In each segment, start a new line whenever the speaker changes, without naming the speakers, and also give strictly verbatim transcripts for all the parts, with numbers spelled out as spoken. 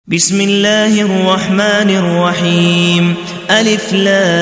بسم الله الرحمن الرحيم ألف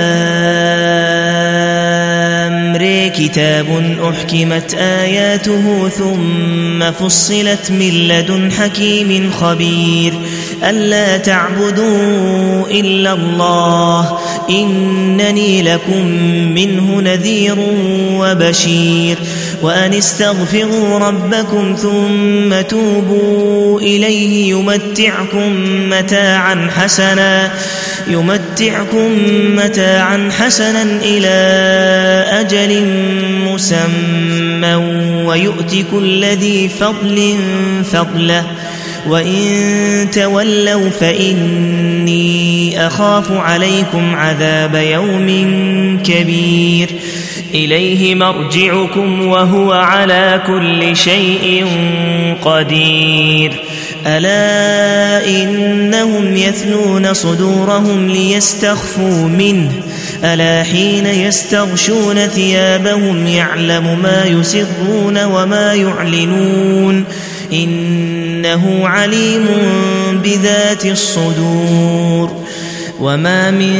لام ر كتاب أحكمت آياته ثم فصلت من لدن حكيم خبير ألا تعبدوا إلا الله إنني لكم منه نذير وبشير وأن استغفروا ربكم ثم توبوا إليه يمتعكم متاعا حسنا يمتعكم متاعا حسنا إلى أجل مسمى ويؤتي كل ذي فضل فضله وإن تولوا فإني أخاف عليكم عذاب يوم كبير إليه مرجعكم وهو على كل شيء قدير ألا إنهم يثنون صدورهم ليستخفوا منه ألا حين يستغشون ثيابهم يعلم ما يسرون وما يعلنون إنه عليم بذات الصدور وما من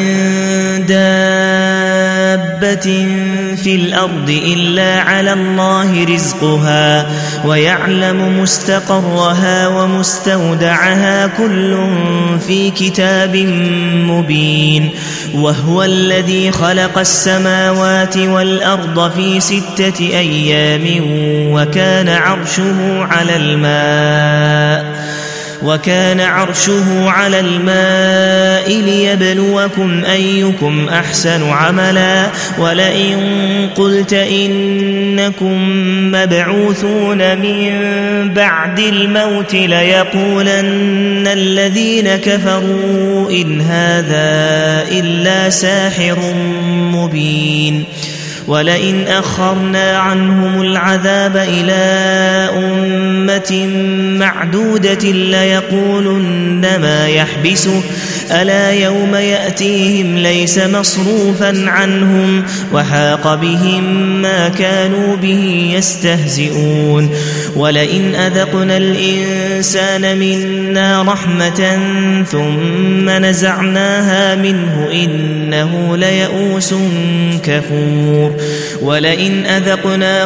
دابة في الأرض إلا على الله رزقها ويعلم مستقرها ومستودعها كل في كتاب مبين وهو الذي خلق السماوات والأرض في ستة أيام وكان عرشه على الماء وكان عرشه على الماء ليبلوكم أيكم أحسن عملا ولئن قلت إنكم مبعوثون من بعد الموت ليقولن الذين كفروا إن هذا إلا ساحر مبين ولئن أخرنا عنهم العذاب إلى أمة معدودة ليقولن ما يحبسه ألا يوم يأتيهم ليس مصروفا عنهم وحاق بهم ما كانوا به يستهزئون ولئن أذقنا الإنسان منا رحمة ثم نزعناها منه إنه ليئوس كفور ولئن أذقناه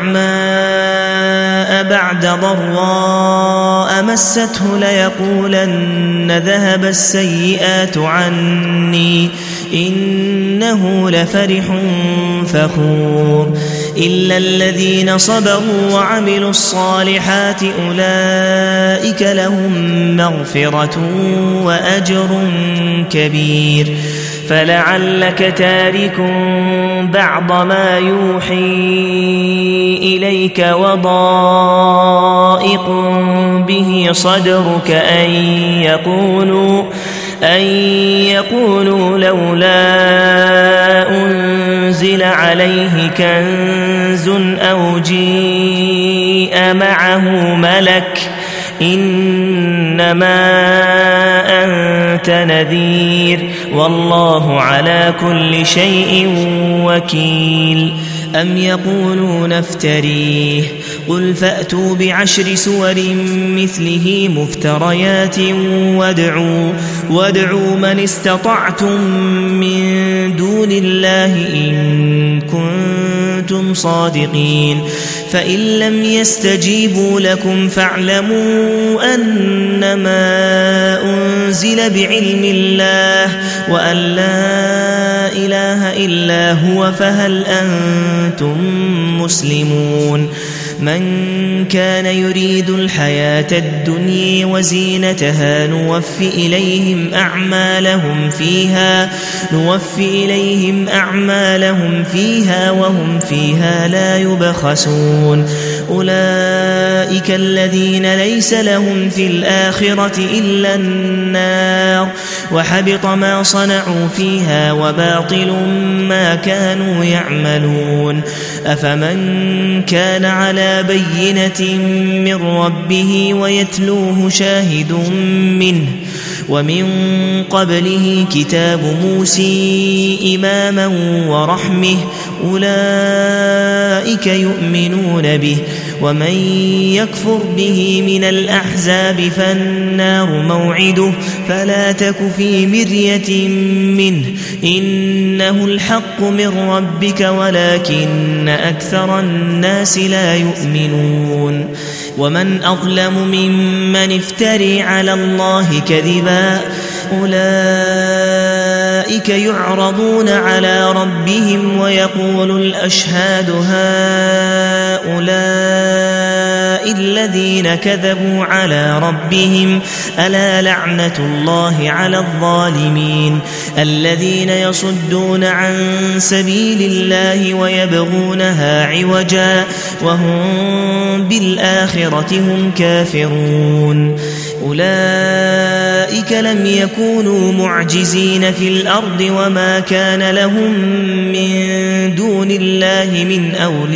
نعماء بعد ضراء مسته ليقولن ذهب السيئات عني إنه لفرح فخور إلا الذين صبروا وعملوا الصالحات أولئك لهم مغفرة وأجر كبير فلعلك تارك بعض ما يوحي إليك وضائق به صدرك أن يقولوا أن يقولوا لولا أنزل عليه كنز أو جيء معه ملك إنما أنت نذير والله على كل شيء وكيل أم يقولون افتريه قل فأتوا بعشر سور مثله مفتريات وادعوا, وادعوا من استطعتم من دون الله إن كنتم صادقين فإن لم يستجيبوا لكم فاعلموا أنما أنزل بعلم الله وأن لا إله إلا هو فهل أنتم مسلمون من كان يريد الحياة الدنيا وزينتها نوفي إليهم أعمالهم فيها نوفي إليهم أعمالهم فيها وهم فيها لا يبخسون أولئك الذين ليس لهم في الآخرة إلا النار وحبط ما صنعوا فيها وباطل ما كانوا يعملون أفمن كان على بينة من ربه ويتلوه شاهد منه ومن قبله كتاب موسى إماما ورحمه أولئك يؤمنون به ومن يكفر به من الأحزاب فالنار موعده فلا تك في مرية منه إنه الحق من ربك ولكن أكثر الناس لا يؤمنون ومن أظلم ممن افتري على الله كذبا أولئك يعرضون على ربهم ويقول الأشهاد هؤلاء الذين كذبوا على ربهم ألا لعنة الله على الظالمين الذين يصدون عن سبيل الله ويبغونها عوجا وهم بالآخرة هم كافرون أولئك لم يكونوا معجزين في الأرض وما كان لهم من دون الله من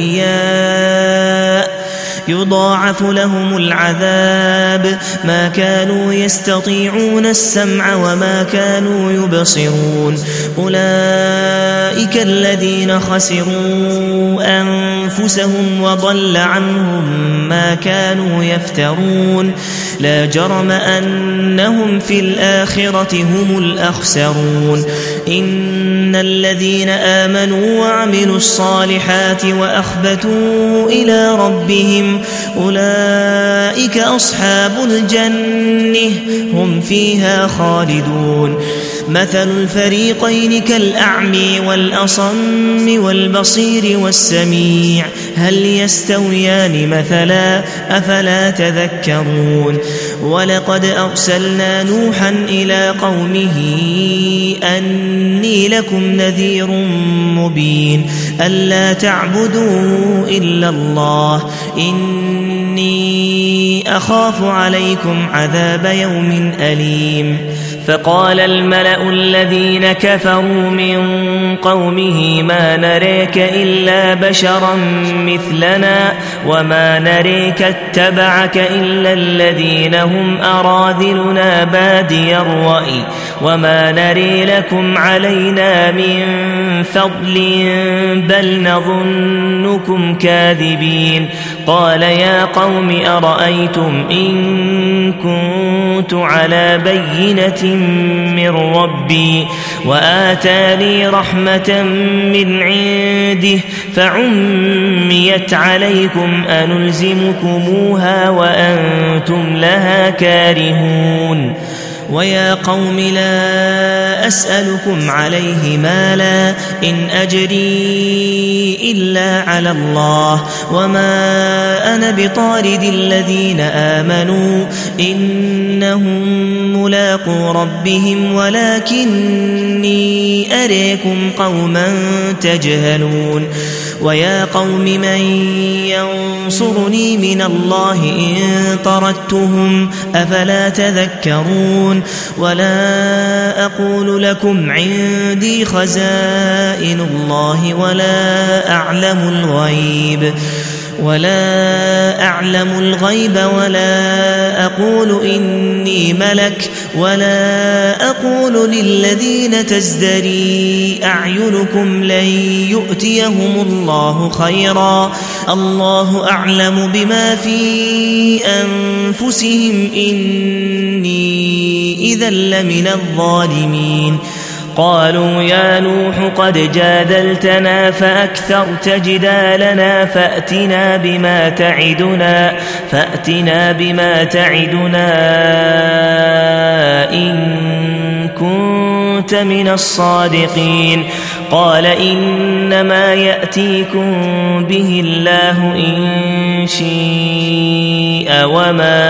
أولياء يضاعف لهم العذاب ما كانوا يستطيعون السمع وما كانوا يبصرون أولئك الذين خسروا أنفسهم وضل عنهم ما كانوا يفترون لا جرم أنهم في الآخرة هم الأخسرون إن الذين آمنوا وعملوا الصالحات وأخبتوا إلى ربهم أولئك أصحاب الجنة هم فيها خالدون مثل الفريقين كالأعمي والأصم والبصير والسميع هل يستويان مثلا أفلا تذكرون ولقد أرسلنا نوحا إلى قومه أني لكم نذير مبين ألا تعبدوا إلا الله إني أخاف عليكم عذاب يوم أليم فقال الملأ الذين كفروا من قومه ما نريك إلا بشرا مثلنا وما نريك اتبعك إلا الذين هم أراذلنا بادي الرأي وما نري لكم علينا من فضل بل نظنكم كاذبين قال يا قوم أرأيتم إن كنت على بينة من ربي وآتاني رحمة من عنده فعميت عليكم أنلزمكموها وأنتم لها كارهون ويا قوم لا أسألكم عليه مالا إن أجري إلا على الله وما أنا بطارد الذين آمنوا إنهم ملاقو ربهم ولكني أريكم قوما تجهلون ويا قوم من ينصرني من الله إن طردتهم أفلا تذكرون ولا أقول لكم عندي خزائن الله ولا أعلم الغيب ولا أعلم الغيب ولا أقول إني ملك ولا أقول للذين تزدري أعينكم لن يؤتيهم الله خيرا الله أعلم بما في أنفسهم إني إذا لمن الظالمين قالوا يا نوح قد جادلتنا فأكثرت جدالنا فأتنا بما تعدنا فأتنا بما تعدنا إن كنت من الصادقين قال إنما يأتيكم به الله إن شاء وما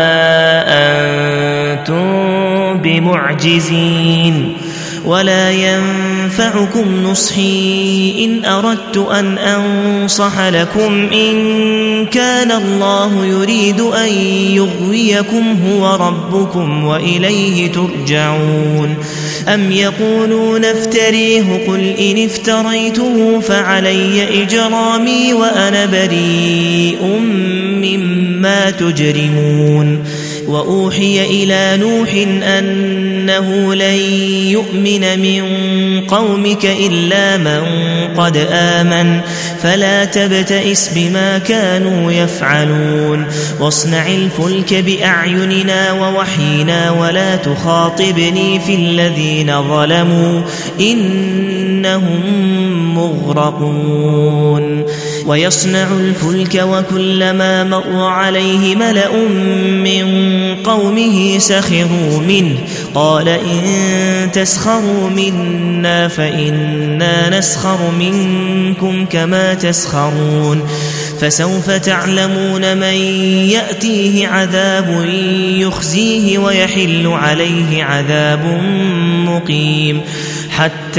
أنتم بمعجزين ولا ينفعكم نصحي إن أردت أن أنصح لكم إن كان الله يريد أن يغويكم هو ربكم وإليه ترجعون أم يقولون افتريه قل إن افتريته فعلي إجرامي وأنا بريء مما تجرمون وأوحي إلى نوح أنه لن يؤمن من قومك إلا من قد آمن فلا تبتئس بما كانوا يفعلون واصنع الفلك بأعيننا ووحينا ولا تخاطبني في الذين ظلموا إنهم مغرقون ويصنع الفلك وكلما مر عليه ملأ من قومه سخروا منه قال إن تسخروا منا فإنا نسخر منكم كما تسخرون فسوف تعلمون من يأتيه عذاب يخزيه ويحل عليه عذاب مقيم حتى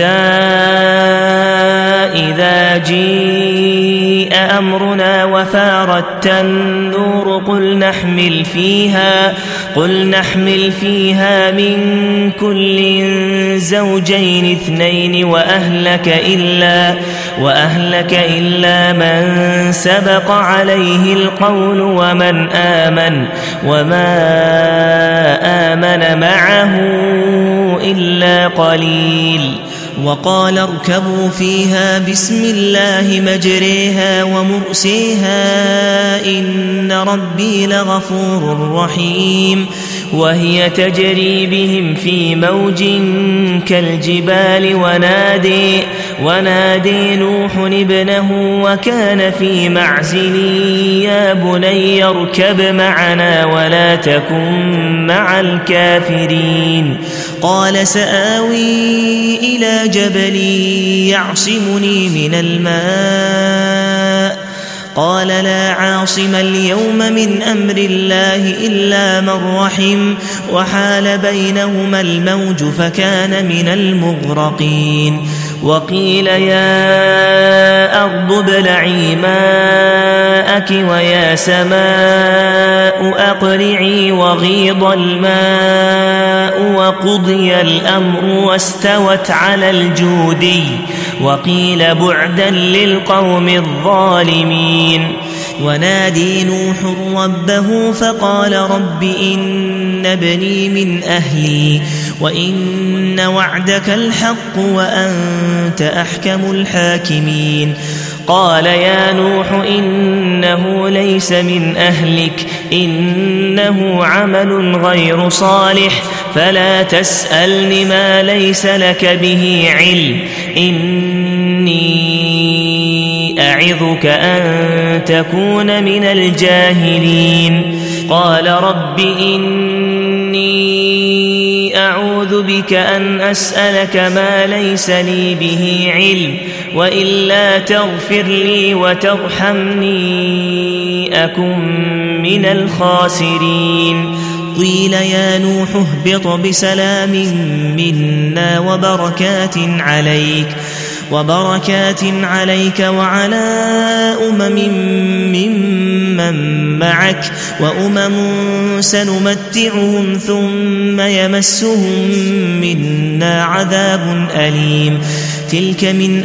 إذا جيء أمرنا وفارت النور قل نحمل فيها قل نحمل فيها من كل زوجين اثنين وأهلك إلا وأهلك إلا من سبق عليه القول ومن آمن وما آمن معه إلا قليل وقال اركبوا فيها بسم الله مجريها ومرسيها إن ربي لغفور رحيم وهي تجري بهم في موج كالجبال ونادي ونادي نوح ابنه وكان في معزل يا بني اركب معنا ولا تكن مع الكافرين قال سآوي إلى جبل يعصمني من الماء قال لا عاصم اليوم من أمر الله إلا من رحم وحال بينهما الموج فكان من المغرقين وقيل يا أرض ابلعي ماءك ويا سماء أقلعي وغيض الماء وقضي الأمر واستوت على الجودي وقيل بعدا للقوم الظالمين ونادي نوح ربه فقال رب إن ابني من أهلي وإن وعدك الحق وأنت أحكم الحاكمين قال يا نوح إنه ليس من أهلك إنه عمل غير صالح فلا تسألني ما ليس لك به علم إني أعظك أن تكون من الجاهلين قال رب إني أعوذ بك أن أسألك ما ليس لي به علم وإلا تغفر لي وترحمني أكن من الخاسرين قيل يا نوح اهبط بسلام منا وبركات عليك وبركات عليك وعلى أمم ممن معك وأمم سنمتعهم ثم يمسهم منا عذاب أليم تلك من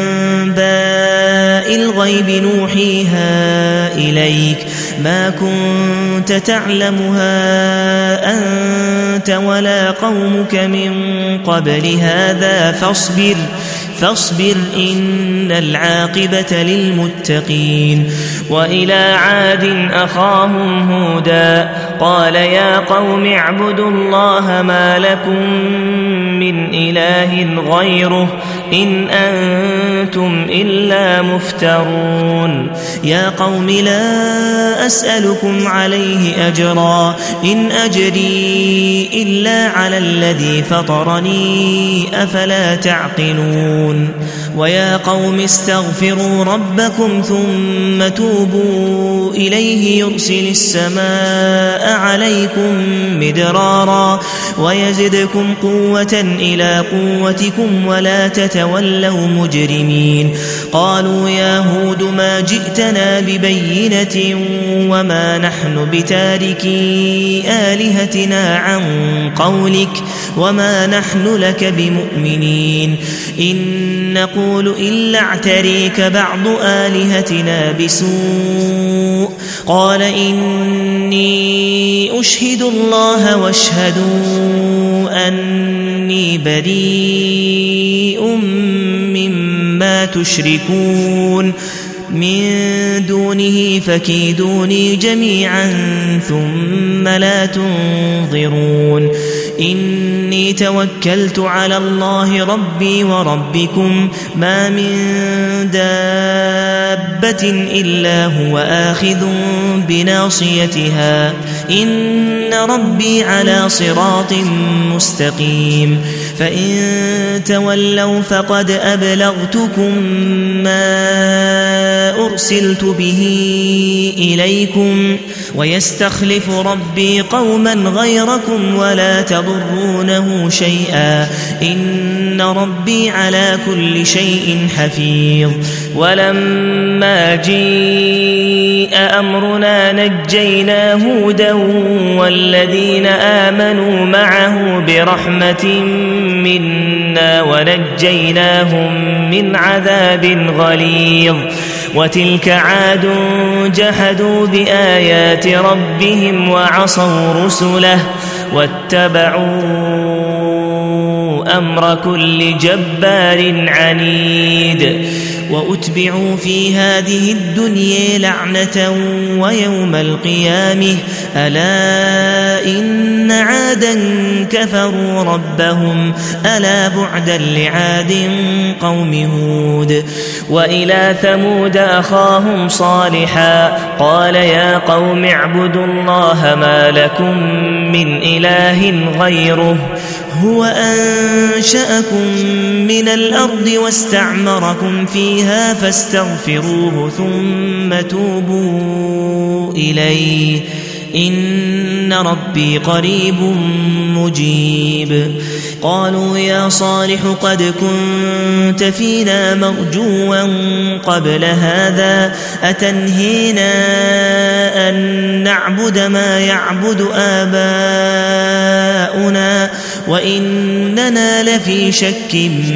أنباء الغيب نوحيها إليك ما كنت تعلمها أنت ولا قومك من قبل هذا فاصبر فاصبر إن العاقبة للمتقين وإلى عاد أخاهم هودا قال يا قوم اعبدوا الله ما لكم من إله غيره إن أنتم إلا مفترون يا قوم لا أسألكم عليه أجرا إن أجري إلا على الذي فطرني أفلا تعقلون ويا قوم استغفروا ربكم ثم توبوا إليه يرسل السماء عليكم مدرارا ويزدكم قوة إلى قوتكم ولا تتبعوا تولوا مجرمين قالوا يا هود ما جئتنا ببينة وما نحن بتاركي آلهتنا عن قولك وما نحن لك بمؤمنين إن نقول إلا اعتريك بعض آلهتنا بسوء قال إني أشهد الله واشهدوا أني بريء مما تشركون من دونه فكيدوني جميعا ثم لا تنظرون إني توكلت على الله ربي وربكم ما من دابة إلا هو آخذ بناصيتها إن ربي على صراط مستقيم فإن تولوا فقد أبلغتكم ما أرسلت به إليكم ويستخلف ربي قوما غيركم ولا تضرونه شيئا إن ربي على كل شيء حفيظ ولما جيء أمرنا نجينا هودا والذين آمنوا معه برحمة منا ونجيناهم من عذاب غليظ وتلك عاد جحدوا بآيات ربهم وعصوا رسله واتبعوا أمر كل جبار عنيد وأتبعوا في هذه الدنيا لعنة ويوم القيامة ألا إن عادا كفروا ربهم ألا بعدا لعاد قوم هود وإلى ثمود أخاهم صالحا قال يا قوم اعبدوا الله ما لكم من إله غيره هو أنشأكم من الأرض واستعمركم فيها فاستغفروه ثم توبوا إليه إن ربي قريب مجيب قالوا يا صالح قد كنت فينا مرجوا قبل هذا أتنهينا أن نعبد ما يعبد آباؤنا وإننا لفي شك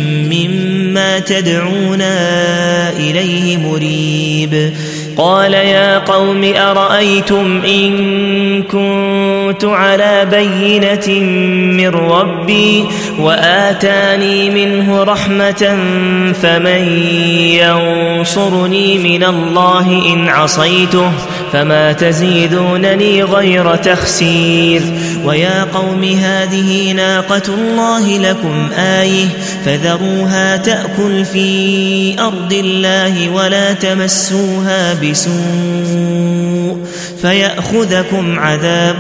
مما تدعونا إليه مريب قال يا قوم أرأيتم إن كنت على بينة من ربي وآتاني منه رحمة فمن ينصرني من الله إن عصيته فما تزيدونني غير تخسير ويا قوم هذه ناقة الله لكم آية فذروها تأكل في أرض الله ولا تمسوها بسوء فيأخذكم عذاب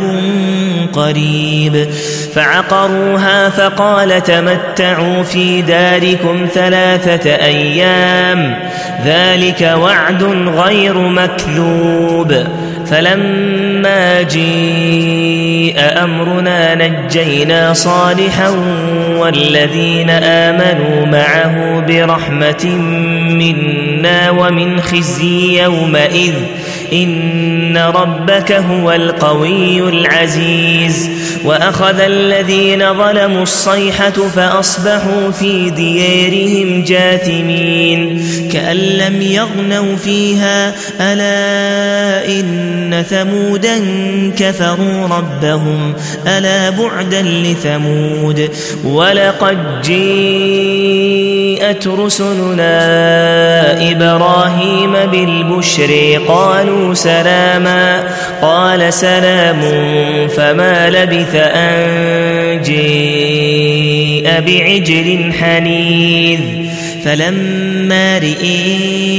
قريب فعقروها فقال تمتعوا في داركم ثلاثة أيام ذلك وعد غير مكذوب فلما جيء أمرنا نجينا صالحا والذين آمنوا معه برحمة منا ومن خزي يومئذ إن ربك هو القوي العزيز وأخذ الذين ظلموا الصيحة فأصبحوا في ديارهم جاثمين كأن لم يغنوا فيها ألا إن ثمودا كفروا ربهم ألا بعدا لثمود ولقد جاءت رسلنا إبراهيم بالبشر قالوا سلاما قال سلام فما لبث أن جاء بعجل حنيذ فلما رئي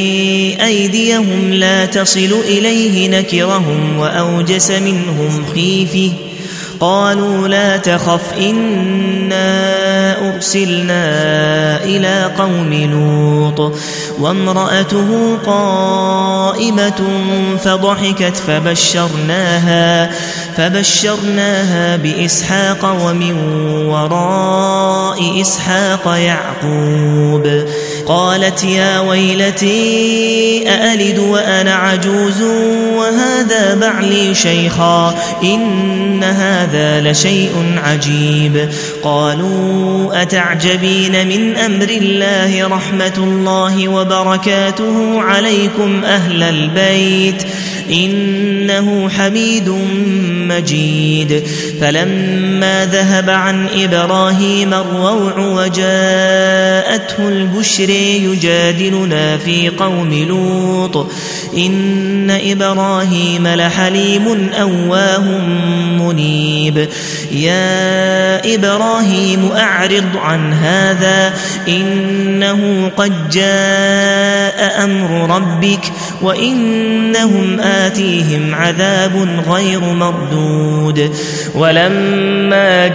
أيديهم لا تصل إليه نكرهم وأوجس منهم خيفة قالوا لا تخف إنا أرسلنا إلى قوم لوط وامرأته قائمة فضحكت فبشرناها فبشرناها بإسحاق ومن وراء إسحاق يعقوب قالت يا ويلتي أألد وأنا عجوز وهذا بعلي شيخا إن هذا لشيء عجيب قالوا أتعجبين من أمر الله رحمة الله وبركاته عليكم أهل البيت إنه حميد مجيد فلما ذهب عن إبراهيم الروع وجاءته البشر يجادلنا في قوم لوط إن إبراهيم لحليم أواه منيب يا إبراهيم أعرض عن هذا إنه قد جاء أمر ربك وإنهم آتيهم عذاب غير مردود ولما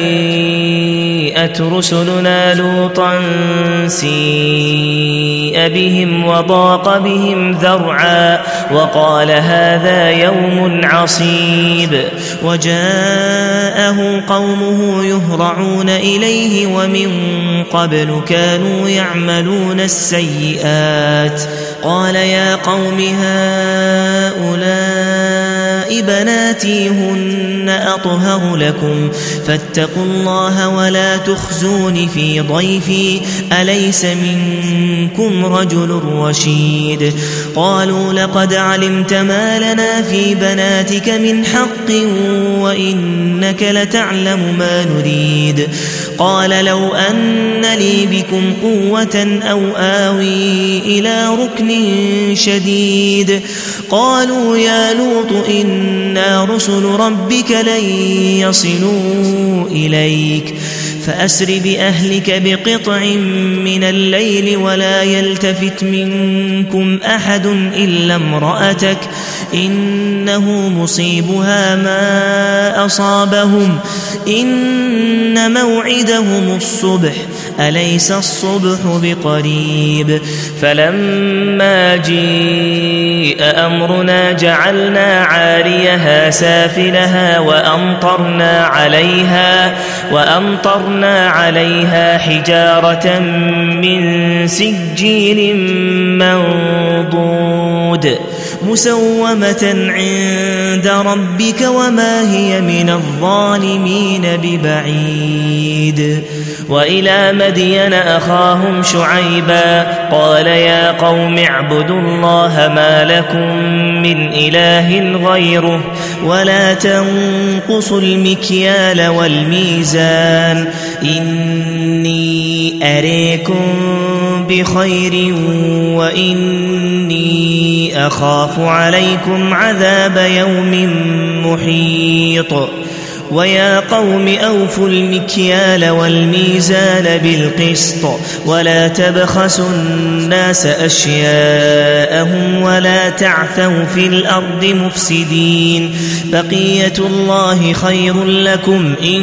جاءت رسلنا لوطا سيء بهم وضاق بهم ذرعا وقال هذا يوم عصيب وجاءه قومه يهرعون إليه ومن قبل كانوا يعملون السيئات قال يا قوم هؤلاء بناتي هن أطهر لكم فاتقوا الله ولا تخزون في ضيفي أليس منكم رجل رشيد قالوا لقد علمت ما لنا في بناتك من حق وإنك لتعلم ما نريد قال لو أن لي بكم قوة أو آوي إلى ركن شديد قالوا يا لوط إنا رسل ربك لن يصلوا إليك فأسر بأهلك بقطع من الليل ولا يلتفت منكم أحد إلا امرأتك إنه مصيبها ما أصابهم إن موعدهم الصبح أليس الصبح بقريب فلما جاء أمرنا جعلنا عاليها سافلها وأمطرنا عليها وأمطرنا عليها حجارة من سجيل منضود مسومة عند ربك وما هي من الظالمين ببعيد وإلى مدين أخاهم شعيبا قال يا قوم اعبدوا الله ما لكم من إله غيره ولا تنقصوا المكيال والميزان إني أريكم بخير وإني أخاف عليكم عذاب يوم محيط ويا قوم أوفوا المكيال والميزان بالقسط ولا تبخسوا الناس أشياءهم ولا تعثوا في الأرض مفسدين بقية الله خير لكم إن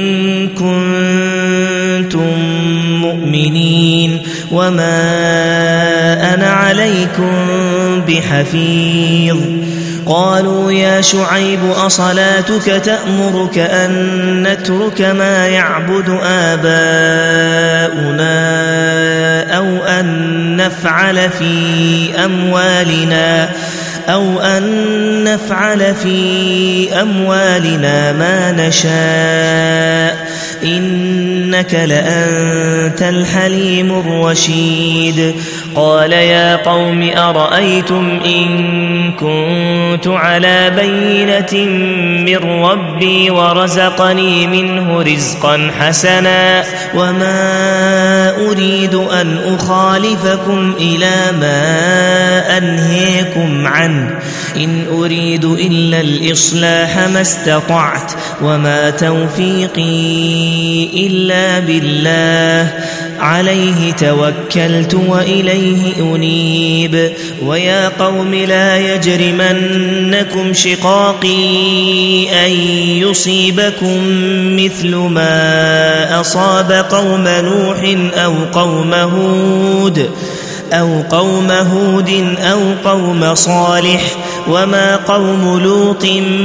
كنتم مؤمنين وما أنا عليكم بحفيظ قالوا يا شعيب أصلاتك تأمرك أن نترك ما يعبد آباؤنا أو أن نفعل في أموالنا أو أن نفعل في أموالنا ما نشاء إنك لأنت الحليم الرشيد قال يا قوم أرأيتم إن كنت على بينة من ربي ورزقني منه رزقا حسنا وما أريد أن أخالفكم إلى ما أنهيكم عنه إن أريد إلا الإصلاح ما استطعت وما توفيقي إلا بالله عليه توكلت وإليه أنيب ويا قوم لا يجرمنكم شقاقي أن يصيبكم مثل ما أصاب قوم نوح أو قوم هود أو قوم هود أو قوم صالح وما قوم لوط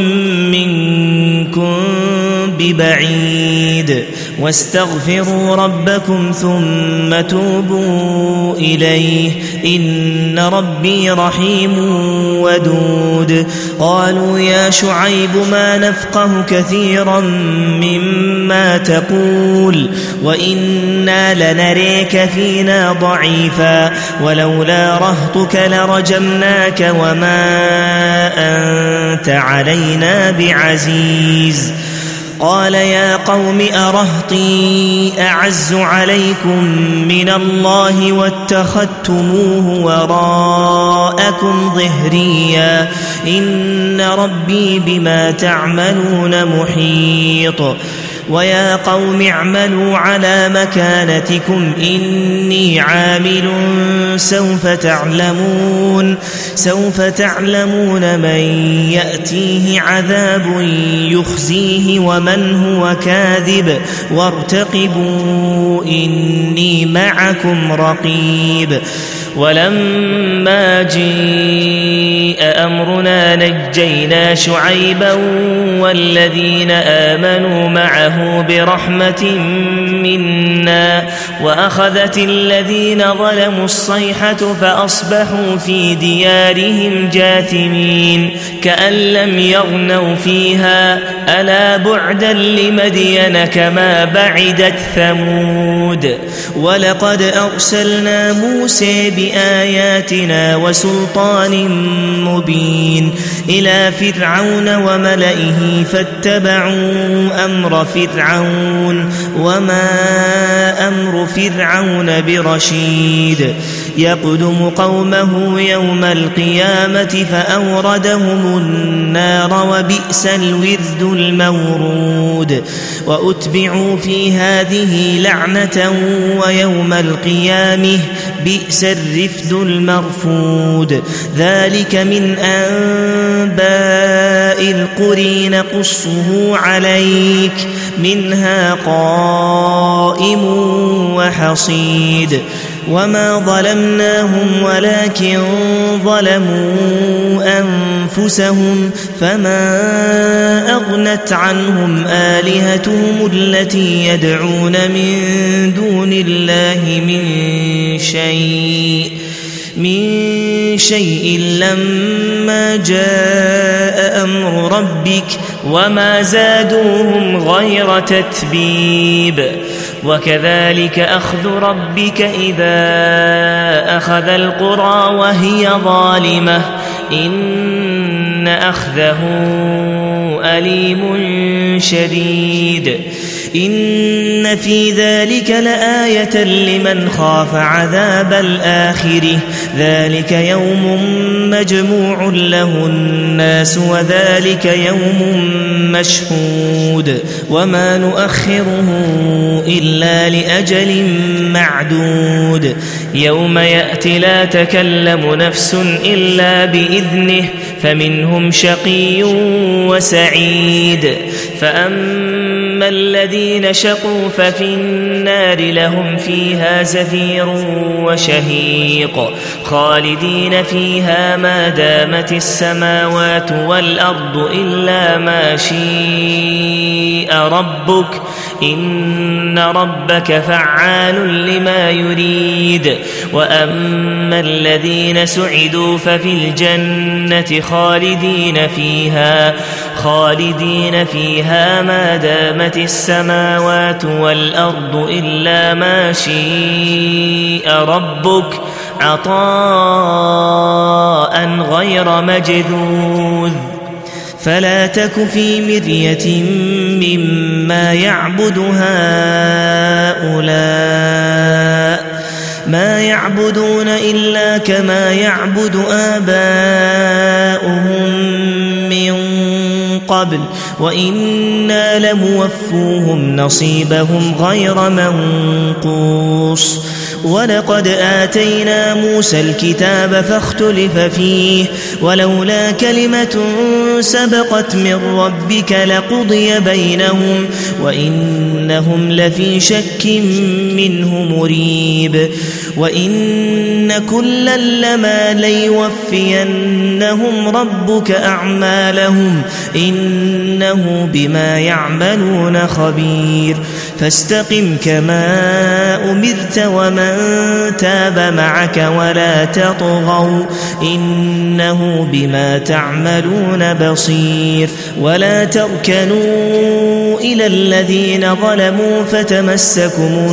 منكم ببعيد واستغفروا ربكم ثم توبوا إليه إن ربي رحيم ودود قالوا يا شعيب ما نفقه كثيرا مما تقول وإنا لنريك فينا ضعيفا ولولا رهطك لرجمناك وما أنت علينا بعزيز قال يا قوم أرهطي أعز عليكم من الله واتخذتموه وراءكم ظهريا إن ربي بما تعملون محيط ويا قوم اعملوا على مكانتكم إني عامل سوف تعلمون سوف تعلمون من يأتيه عذاب يخزيه ومن هو كاذب وارتقبوا إني معكم رقيب ولما جيء أمرنا نجينا شعيبا والذين آمنوا معه برحمة منا وأخذت الذين ظلموا الصيحة فأصبحوا في ديارهم جاثمين كأن لم يغنوا فيها ألا بعدا لمدين كما بعدت ثمود ولقد أرسلنا موسى بآياتنا وسلطان مبين إلى فرعون وملئه فاتبعوا أمر فرعون وما أمر فرعون برشيد يقدم قومه يوم القيامة فأوردهم النار وبئس الورد المورود وأتبعوا في هذه لعنة ويوم القيامة بئس الرفد المرفود ذلك من أنباء القرى نقصه عليك منها قائم وحصيد وما ظلمناهم ولكن ظلموا أنفسهم فما أغنت عنهم آلهتهم التي يدعون من دون الله من شيء من شيء لما جاء أمر ربك وما زادوهم غير تتبيب وكذلك أخذ ربك إذا أخذ القرى وهي ظالمة إن أخذه أليم شديد إن في ذلك لآية لمن خاف عذاب الآخرة ذلك يوم مجموع له الناس وذلك يوم مشهود وما نؤخره إلا لأجل معدود يوم يأتي لا تكلم نفس إلا بإذنه فمنهم شقي وسعيد فأما الذين شقوا ففي النار لهم فيها زفير وشهيق خالدين فيها ما دامت السماوات والأرض إلا ما شاء ربك إن ربك فعال لما يريد وأما الذين سعدوا ففي الجنة خالدين فيها خالدين فيها ما دامت السماوات والأرض إلا ما شاء ربك عطاء غير مجذوذ فلا تك في مرية مما يعبد هؤلاء ما يعبدون إلا كما يعبد آباؤهم من قبل وإنا لموفوهم نصيبهم غير منقوص ولقد آتينا موسى الكتاب فاختلف فيه ولولا كلمة سبقت من ربك لقضي بينهم وإنهم لفي شك منه مريب وإن كلا لما ليوفينهم ربك أعمالهم إنه بما يعملون خبير فاستقم كما أمرت ومن تاب معك ولا تطغوا إنه بما تعملون بصير ولا تركنوا إلى الذين ظلموا فتمسكم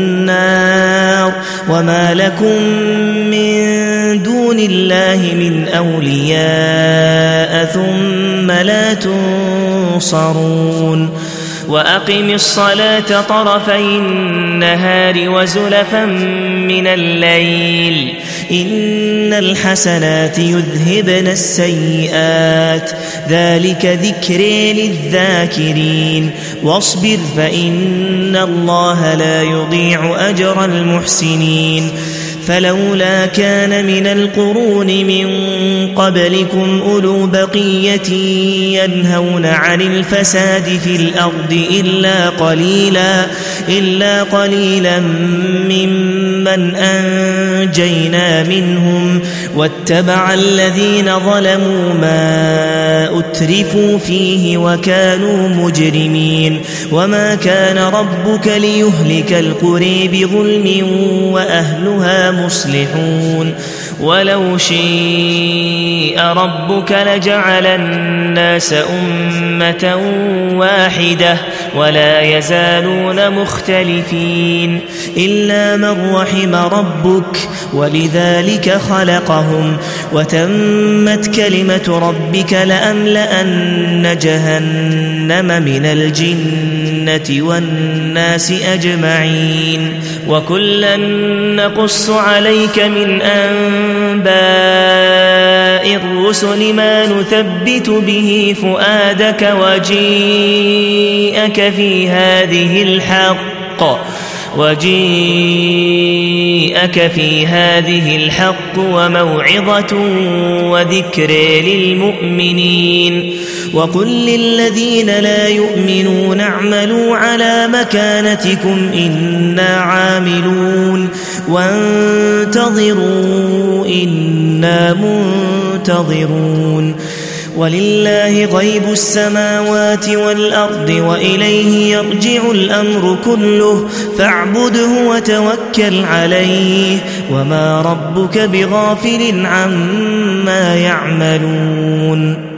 النار وما لكم من دون الله من أولياء ثم لا تنصرون وأقم الصلاة طرفي النهار وزلفا من الليل إن الحسنات يذهبن السيئات ذلك ذكر للذاكرين واصبر فإن الله لا يضيع أجر المحسنين فلولا كان من القرون من قبلكم أولو بقية ينهون عن الفساد في الأرض إلا قليلا, إلا قليلا ممن أنجينا منهم واتبع الذين ظلموا ما أترفوا فيه وكانوا مجرمين وما كان ربك ليهلك القرى بظلم وأهلها مصلحون ولو شيء ربك لجعل الناس أمة واحدة ولا يزالون مختلفين إلا من رحم ربك ولذلك خلقهم وتمت كلمة ربك لأملأن جهنم من الجنة والناس أجمعين وكلا نقص عليك من أنباء الرسل ما نثبت به فؤادك وجيءك في هذه الحق وجيءك في هذه الحق وموعظة وذكر للمؤمنين وقل للذين لا يؤمنون اعملوا على مكانتكم إنا عاملون وانتظروا إنا منتظرون ولله غيب السماوات والأرض وإليه يرجع الأمر كله فاعبده وتوكل عليه وما ربك بغافل عما يعملون